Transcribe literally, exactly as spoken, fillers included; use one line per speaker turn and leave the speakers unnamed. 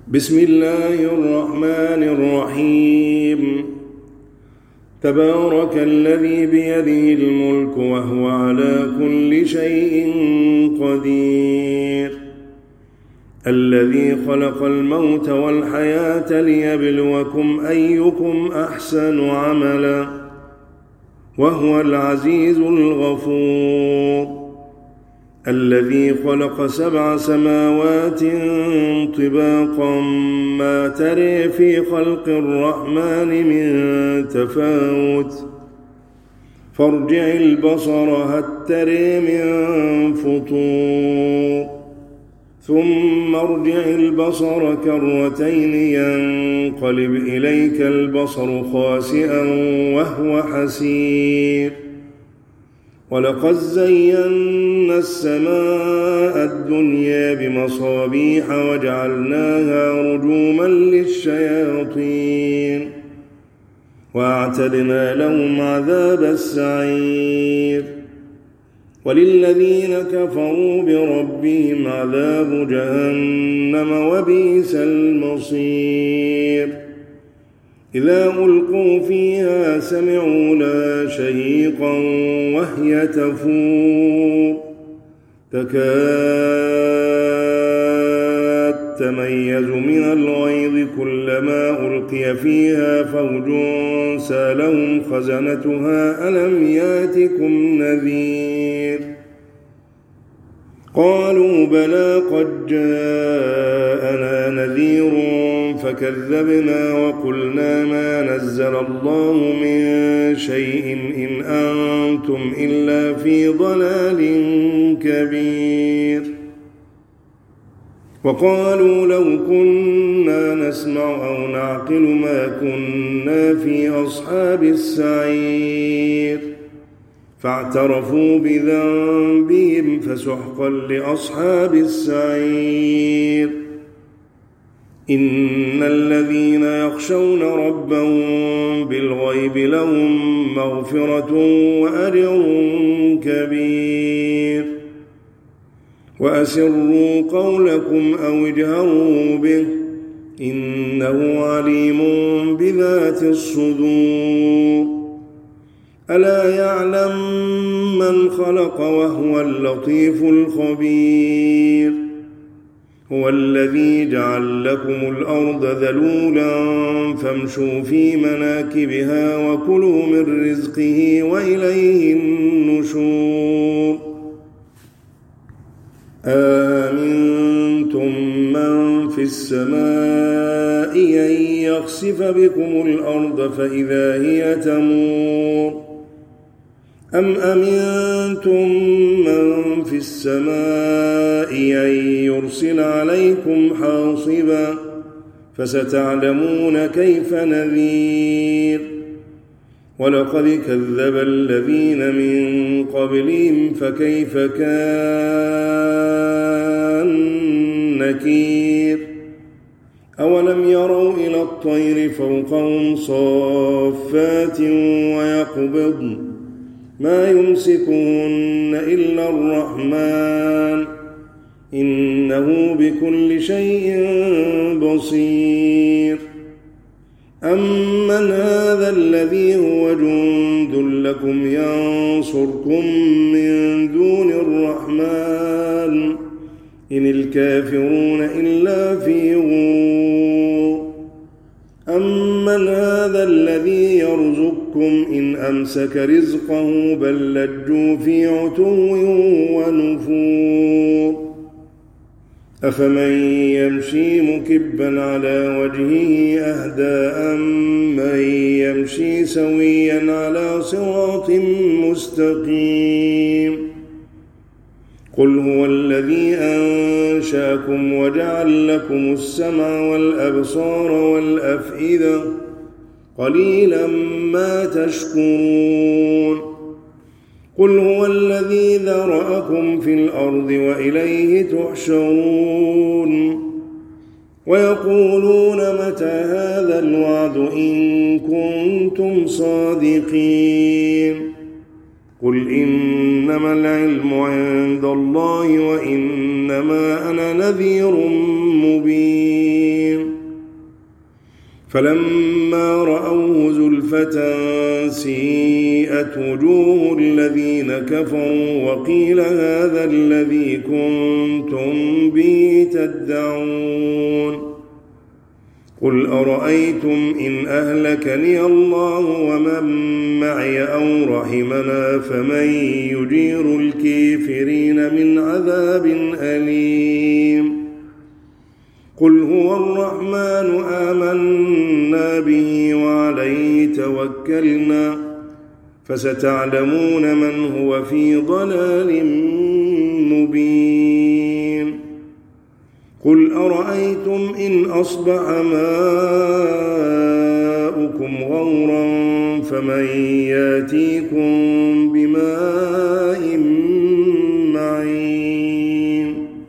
بسم الله الرحمن الرحيم. تبارك الذي بيده الملك وهو على كل شيء قدير، الذي خلق الموت والحياة ليبلوكم أيكم أحسن عملا وهو العزيز الغفور، الذي خلق سبع سماوات طباقا ما تري في خلق الرحمن من تفاوت فارجع البصر هل تري من فطور ثم ارجع البصر كرتين ينقلب إليك البصر خاسئا وهو حسير، ولقد زينا السماء الدنيا بمصابيح وجعلناها رجوما للشياطين وأعتدنا لهم عذاب السعير، وللذين كفروا بربهم عذاب جهنم وبئس المصير. إذا ألقوا فيها سمعوا لها شهيقا وهي تفور تكاد تميز من الغيظ كلما ألقي فيها فوج سألهم خزنتها ألم ياتكم نذير، قالوا بلى قد جاءنا نذير فكذبنا وقلنا ما نزل الله من شيء إن أنتم إلا في ضلال كبير، وقالوا لو كنا نسمع أو نعقل ما كنا في أصحاب السعير، فاعترفوا بذنبهم فسحقا لأصحاب السعير. إن الذين يخشون ربهم بالغيب لهم مغفرة وأجر كبير، وأسروا قولكم أو اجهروا به إنه عليم بذات الصدور، ألا يعلم من خلق وهو اللطيف الخبير، هو الذي جعل لكم الأرض ذلولا فامشوا في مناكبها وكلوا من رزقه وإليه النشور. آمنتم من في السماء أن يخسف بكم الأرض فإذا هي تمور، أم أمنتم من في السماء أن يرسل عليكم حاصبا فستعلمون كيف نذير. ولقد كذب الذين من قبلهم فكيف كان نكير، أولم يروا إلى الطير فوقهم صافات ويقبضن ما يمسكون إلا الرحمن إنه بكل شيء بصير. أمن هذا الذي هو جند لكم ينصركم من دون الرحمن إن الكافرون إلا في غرور. أمن هذا الذي يرزقكم إن أمسك رزقه بل لجوا في عتو ونفور. أفمن يمشي مكبا على وجهه أهدى أمن يمشي سويا على صراط مستقيم. قل هو الذي أنشأكم وجعل لكم السمع والأبصار والأفئدة قليلا ما تشكرون. قل هو الذي ذرأكم في الأرض وإليه تحشرون. ويقولون متى هذا الوعد إن كنتم صادقين. قل إنما العلم عند الله وإنما أنا نذير مبين فلما رأوه زلفة سيئت وجوه الذين كفروا وقيل هذا الذي كنتم به تدعون قل أرأيتم إن أهلكني الله ومن معي أو رحمنا فمن يجير الكافرين من عذاب أليم قل هو الرحمن آمنا به وعليه توكلنا فستعلمون من هو في ضلال مبين قل أرأيتم إن أصبح ماؤكم غورا فمن ياتيكم بماء